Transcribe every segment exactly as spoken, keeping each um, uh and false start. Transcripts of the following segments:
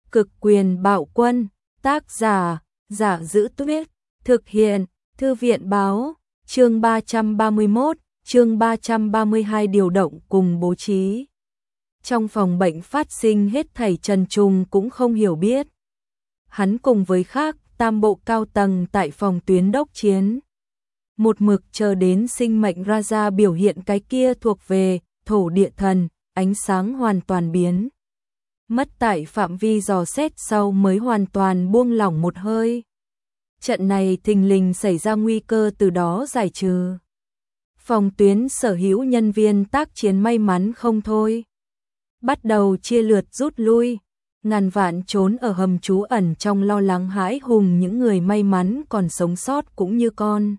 Cực quyền bạo quân, tác giả, Giả Giữ Tuyết, thực hiện, Thư viện báo, chương ba trăm ba mươi mốt, chương ba trăm ba mươi hai điều động cùng bố trí. Trong phòng bệnh phát sinh hết thảy Trần Trùng cũng không hiểu biết. Hắn cùng với khác tam bộ cao tầng tại phòng tuyến đốc chiến. Một mực chờ đến sinh mệnh ra ra biểu hiện cái kia thuộc về thổ địa thần, ánh sáng hoàn toàn biến mất tại phạm vi dò xét sau mới hoàn toàn buông lỏng một hơi. Trận này thình lình xảy ra nguy cơ từ đó giải trừ. Phòng tuyến sở hữu nhân viên tác chiến may mắn không thôi. Bắt đầu chia lượt rút lui, ngàn vạn trốn ở hầm trú ẩn trong lo lắng hãi hùng, những người may mắn còn sống sót cũng như con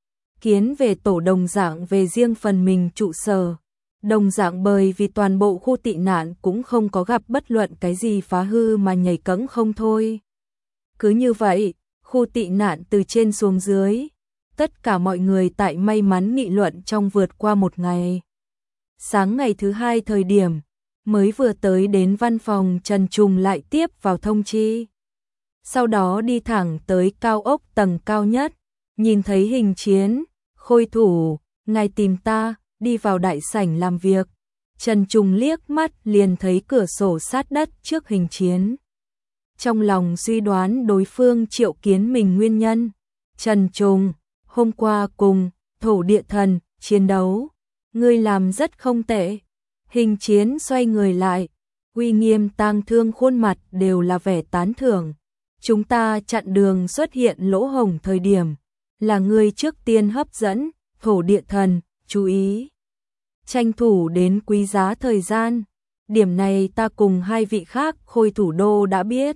kiến về tổ đồng dạng về riêng phần mình trụ sở. Đồng dạng bởi vì toàn bộ khu tị nạn cũng không có gặp bất luận cái gì phá hư mà nhảy cẫng không thôi. Cứ như vậy, khu tị nạn từ trên xuống dưới, tất cả mọi người tại may mắn nghị luận trong vượt qua một ngày. Sáng ngày thứ hai thời điểm, mới vừa tới đến văn phòng, Trần Trùng lại tiếp vào thông chi. Sau đó đi thẳng tới cao ốc tầng cao nhất, nhìn thấy Hình Chiến, Khôi Thủ, ngài tìm ta. Đi vào đại sảnh làm việc, Trần Trùng liếc mắt liền thấy cửa sổ sát đất trước Hình Chiến. Trong lòng suy đoán đối phương triệu kiến mình nguyên nhân. Trần Trùng, hôm qua cùng thổ địa thần chiến đấu, ngươi làm rất không tệ. Hình Chiến xoay người lại, uy nghiêm tang thương khuôn mặt đều là vẻ tán thưởng. Chúng ta chặn đường xuất hiện lỗ hổng thời điểm, là ngươi trước tiên hấp dẫn thổ địa thần chú ý, tranh thủ đến quý giá thời gian. Điểm này ta cùng hai vị khác Khôi Thủ đô đã biết.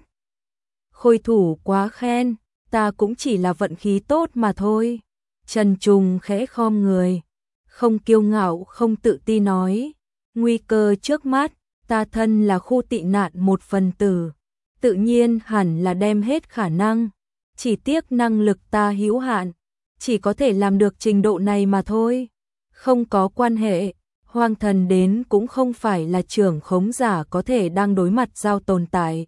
Khôi Thủ quá khen, ta cũng chỉ là vận khí tốt mà thôi. Trần Trùng khẽ khom người, không kiêu ngạo không tự ti nói, nguy cơ trước mắt, ta thân là khu tị nạn một phần tử, tự nhiên hẳn là đem hết khả năng, chỉ tiếc năng lực ta hữu hạn, chỉ có thể làm được trình độ này mà thôi. Không có quan hệ, hoang thần đến cũng không phải là trưởng khống giả có thể đang đối mặt giao tồn tại.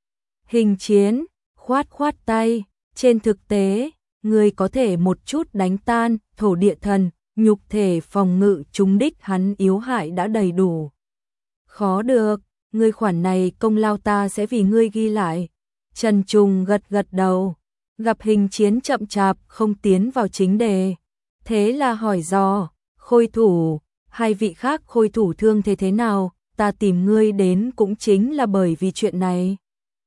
Hình Chiến, khoát khoát tay, trên thực tế, người có thể một chút đánh tan thổ địa thần, nhục thể phòng ngự trúng đích hắn yếu hại đã đầy đủ. Khó được, người khoản này công lao ta sẽ vì ngươi ghi lại. Trần Trùng gật gật đầu, gặp Hình Chiến chậm chạp không tiến vào chính đề. Thế là hỏi dò, Khôi Thủ, hai vị khác Khôi Thủ thương thế thế nào, ta tìm ngươi đến cũng chính là bởi vì chuyện này.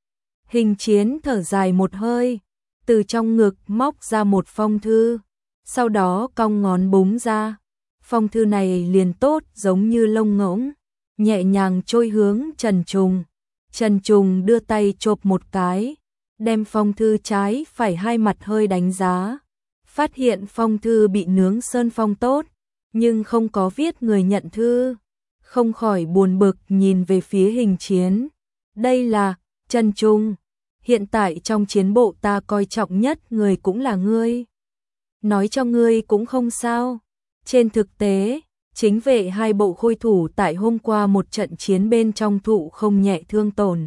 Hình Chiến thở dài một hơi, từ trong ngực móc ra một phong thư, sau đó cong ngón búng ra. Phong thư này liền tốt giống như lông ngỗng, nhẹ nhàng trôi hướng Trần Trùng. Trần Trùng đưa tay chộp một cái, đem phong thư trái phải hai mặt hơi đánh giá. Phát hiện phong thư bị nướng sơn phong tốt, nhưng không có viết người nhận thư. Không khỏi buồn bực nhìn về phía Hình Chiến. Đây là, Trần Trùng, hiện tại trong chiến bộ ta coi trọng nhất người cũng là ngươi. Nói cho ngươi cũng không sao. Trên thực tế, chính vệ hai bộ Khôi Thủ tại hôm qua một trận chiến bên trong thụ không nhẹ thương tổn.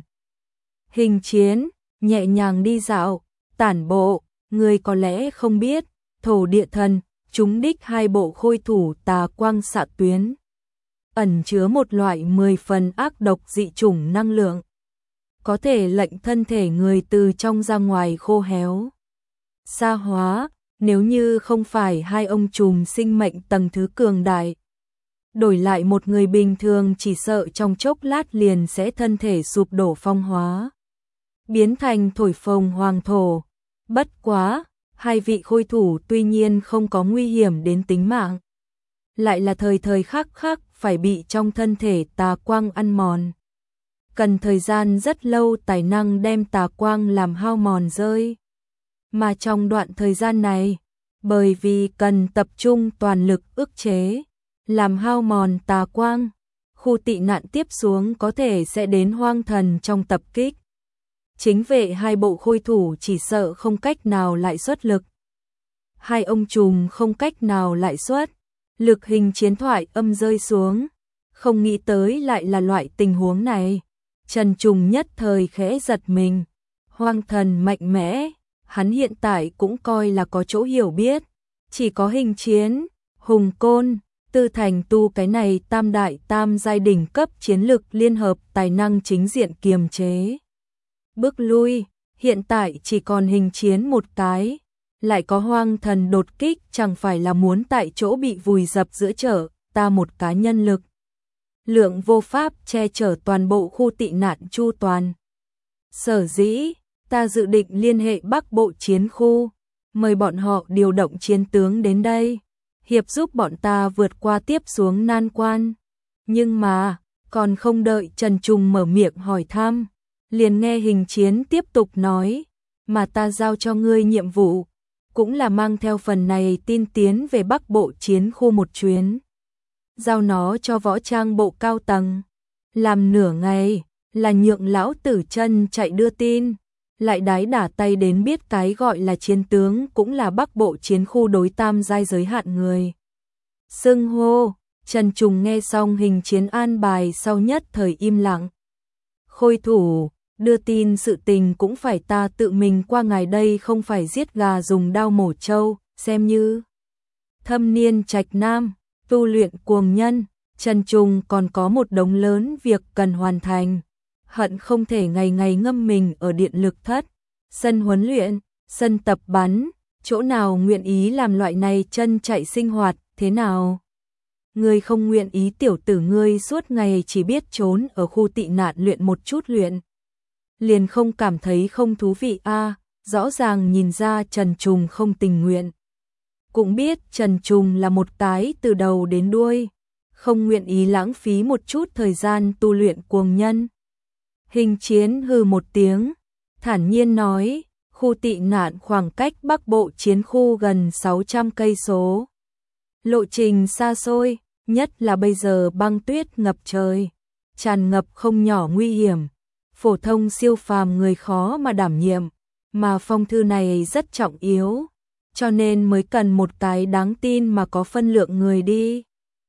Hình Chiến, nhẹ nhàng đi dạo, tản bộ, ngươi có lẽ không biết, thổ địa thần, chúng đích hai bộ Khôi Thủ tà quang xạ tuyến. Ẩn chứa một loại mười phần ác độc dị chủng năng lượng. Có thể lệnh thân thể người từ trong ra ngoài khô héo, sa hóa, nếu như không phải hai ông trùm sinh mệnh tầng thứ cường đại. Đổi lại một người bình thường chỉ sợ trong chốc lát liền sẽ thân thể sụp đổ phong hóa, biến thành thổi phồng hoàng thổ. Bất quá, hai vị Khôi Thủ tuy nhiên không có nguy hiểm đến tính mạng, lại là thời thời khắc khắc phải bị trong thân thể tà quang ăn mòn. Cần thời gian rất lâu tài năng đem tà quang làm hao mòn rơi. Mà trong đoạn thời gian này, bởi vì cần tập trung toàn lực ức chế, làm hao mòn tà quang, khu tị nạn tiếp xuống có thể sẽ đến hoang thần trong tập kích. Chính vệ hai bộ Khôi Thủ chỉ sợ không cách nào lại xuất lực. Hai ông trùm không cách nào lại xuất, lực Hình Chiến thoại âm rơi xuống, không nghĩ tới lại là loại tình huống này. Trần Trùng nhất thời khẽ giật mình. Hoang thần mạnh mẽ, hắn hiện tại cũng coi là có chỗ hiểu biết. Chỉ có Hình Chiến, Hùng Côn, Tư Thành tu cái này tam đại tam giai đỉnh cấp chiến lực liên hợp tài năng chính diện kiềm chế. Bước lui, hiện tại chỉ còn Hình Chiến một cái, lại có hoang thần đột kích, chẳng phải là muốn tại chỗ bị vùi dập giữa chợ, ta một cá nhân lực. Lượng vô pháp che chở toàn bộ khu tị nạn chu toàn. Sở dĩ, ta dự định liên hệ Bắc Bộ chiến khu, mời bọn họ điều động chiến tướng đến đây, hiệp giúp bọn ta vượt qua tiếp xuống nan quan. Nhưng mà, còn không đợi Trần Trùng mở miệng hỏi thăm, liền nghe Hình Chiến tiếp tục nói, mà ta giao cho ngươi nhiệm vụ, cũng là mang theo phần này tin tiến về Bắc Bộ chiến khu một chuyến. Giao nó cho võ trang bộ cao tầng, làm nửa ngày, là nhượng lão tử chân chạy đưa tin, lại đái đả tay đến biết cái gọi là chiến tướng cũng là Bắc Bộ chiến khu đối tam giai giới hạn người. Xưng hô, Trần Trùng nghe xong Hình Chiến an bài sau nhất thời im lặng. Khôi thủ, đưa tin sự tình cũng phải ta tự mình qua, ngài đây không phải giết gà dùng đao mổ trâu, xem như thâm niên trạch nam, tu luyện cuồng nhân. Trần Trùng còn có một đống lớn việc cần hoàn thành, hận không thể ngày ngày ngâm mình ở điện lực thất, sân huấn luyện, sân tập bắn, chỗ nào nguyện ý làm loại này chân chạy sinh hoạt, thế nào? Ngươi không nguyện ý, tiểu tử ngươi suốt ngày chỉ biết trốn ở khu tị nạn luyện một chút luyện. Liền không cảm thấy không thú vị a? À, rõ ràng nhìn ra Trần Trùng không tình nguyện. Cũng biết Trần Trùng là một cái từ đầu đến đuôi, không nguyện ý lãng phí một chút thời gian tu luyện cuồng nhân. Hình Chiến hừ một tiếng, thản nhiên nói, khu tị nạn khoảng cách Bắc Bộ chiến khu gần sáu trăm cây số. Lộ trình xa xôi, nhất là bây giờ băng tuyết ngập trời, tràn ngập không nhỏ nguy hiểm, phổ thông siêu phàm người khó mà đảm nhiệm, mà phong thư này rất trọng yếu, cho nên mới cần một cái đáng tin mà có phân lượng người đi.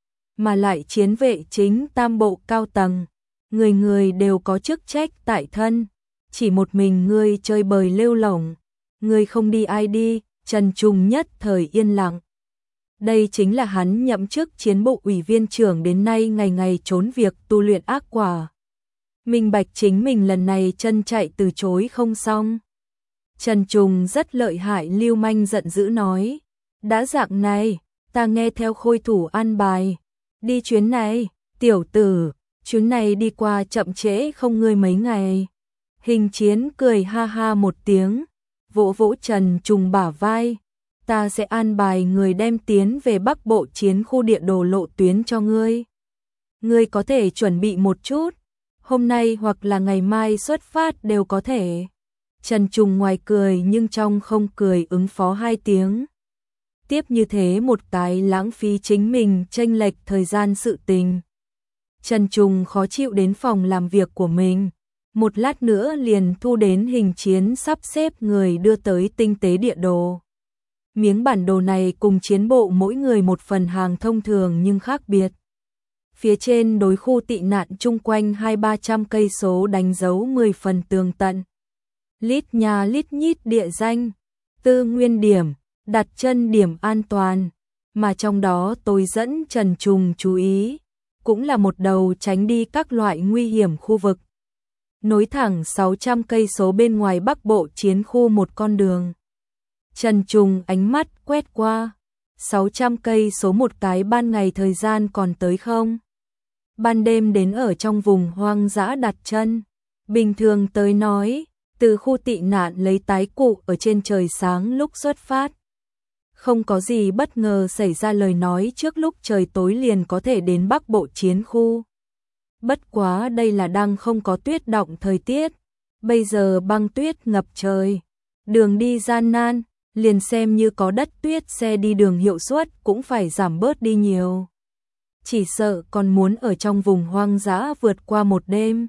Mà lại chiến vệ chính tam bộ cao tầng, người người đều có chức trách tại thân, chỉ một mình ngươi chơi bời lêu lổng, ngươi không đi ai đi? Trần Trùng nhất thời yên lặng. Đây chính là hắn nhậm chức chiến bộ ủy viên trưởng đến nay ngày ngày trốn việc tu luyện ác quả. Minh bạch chính mình lần này chân chạy từ chối không xong. Trần Trùng rất lợi hại, lưu manh giận dữ nói, đã dạng này, ta nghe theo khôi thủ an bài, đi chuyến này, tiểu tử, chuyến này đi qua chậm trễ không ngươi mấy ngày. Hình Chiến cười ha ha một tiếng, vỗ vỗ Trần Trùng bả vai, ta sẽ an bài người đem tiến về Bắc Bộ chiến khu địa đồ lộ tuyến cho ngươi. Ngươi có thể chuẩn bị một chút, hôm nay hoặc là ngày mai xuất phát đều có thể. Trần Trùng ngoài cười nhưng trong không cười ứng phó hai tiếng. Tiếp như thế một cái lãng phí chính mình chênh lệch thời gian sự tình. Trần Trùng khó chịu đến phòng làm việc của mình, một lát nữa liền thu đến Hình Chiến sắp xếp người đưa tới tinh tế địa đồ. Miếng bản đồ này cùng chiến bộ mỗi người một phần hàng thông thường nhưng khác biệt. Phía trên đối khu tị nạn chung quanh hai ba trăm cây số đánh dấu mười phần tường tận. Lít nhà lít nhít địa danh, tư nguyên điểm, đặt chân điểm an toàn, mà trong đó tôi dẫn Trần Trùng chú ý, cũng là một đầu tránh đi các loại nguy hiểm khu vực. Nối thẳng sáu trăm cây số bên ngoài Bắc Bộ chiến khu một con đường. Trần Trùng ánh mắt quét qua, sáu trăm cây số một cái ban ngày thời gian còn tới không? Ban đêm đến ở trong vùng hoang dã đặt chân, bình thường tới nói, từ khu tị nạn lấy tái cụ ở trên trời sáng lúc xuất phát. Không có gì bất ngờ xảy ra lời nói trước lúc trời tối liền có thể đến Bắc Bộ chiến khu. Bất quá đây là đang không có tuyết động thời tiết, bây giờ băng tuyết ngập trời, đường đi gian nan, liền xem như có đất tuyết xe đi đường hiệu suất cũng phải giảm bớt đi nhiều. Chỉ sợ còn muốn ở trong vùng hoang dã vượt qua một đêm.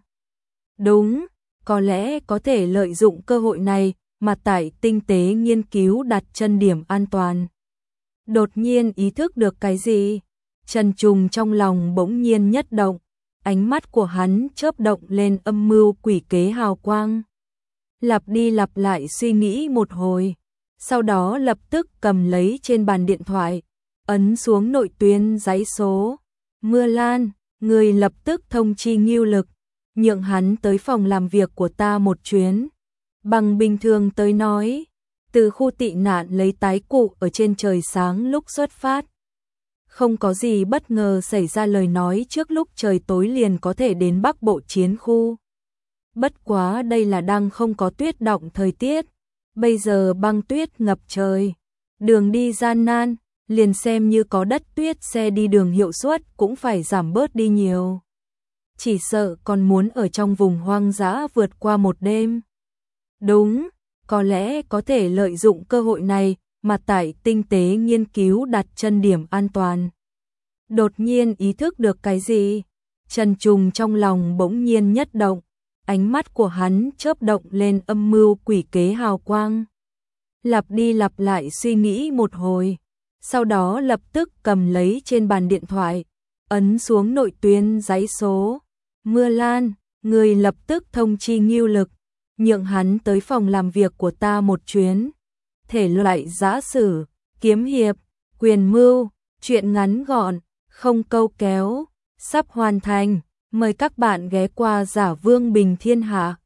Đúng, có lẽ có thể lợi dụng cơ hội này mà tại tinh tế nghiên cứu đặt chân điểm an toàn. Đột nhiên ý thức được cái gì, Trần Trùng trong lòng bỗng nhiên nhất động, ánh mắt của hắn chớp động lên âm mưu quỷ kế hào quang. Lặp đi lặp lại suy nghĩ một hồi, sau đó lập tức cầm lấy trên bàn điện thoại, ấn xuống nội tuyến dãy số. Mưa Lan, người lập tức thông chi Ngưu Lực, nhượng hắn tới phòng làm việc của ta một chuyến. Bằng bình thường tới nói, từ khu tị nạn lấy tái cụ ở trên trời sáng lúc xuất phát. Không có gì bất ngờ xảy ra lời nói trước lúc trời tối liền có thể đến Bắc Bộ chiến khu. Bất quá đây là đang không có tuyết động thời tiết, bây giờ băng tuyết ngập trời, đường đi gian nan, liền xem như có đất tuyết xe đi đường hiệu suất cũng phải giảm bớt đi nhiều. Chỉ sợ còn muốn ở trong vùng hoang dã vượt qua một đêm. Đúng, có lẽ có thể lợi dụng cơ hội này mà tại tinh tế nghiên cứu đặt chân điểm an toàn. Đột nhiên ý thức được cái gì, Trần Trùng trong lòng bỗng nhiên nhất động, ánh mắt của hắn chớp động lên âm mưu quỷ kế hào quang. Lặp đi lặp lại suy nghĩ một hồi, sau đó lập tức cầm lấy trên bàn điện thoại, ấn xuống nội tuyến dãy số. Mưa Lan, người lập tức thông chi Ngưu Lực, nhượng hắn tới phòng làm việc của ta một chuyến. Thể loại giã sử, kiếm hiệp, quyền mưu, truyện ngắn gọn, không câu kéo, sắp hoàn thành. Mời các bạn ghé qua Giả Vương Bình Thiên Hạ.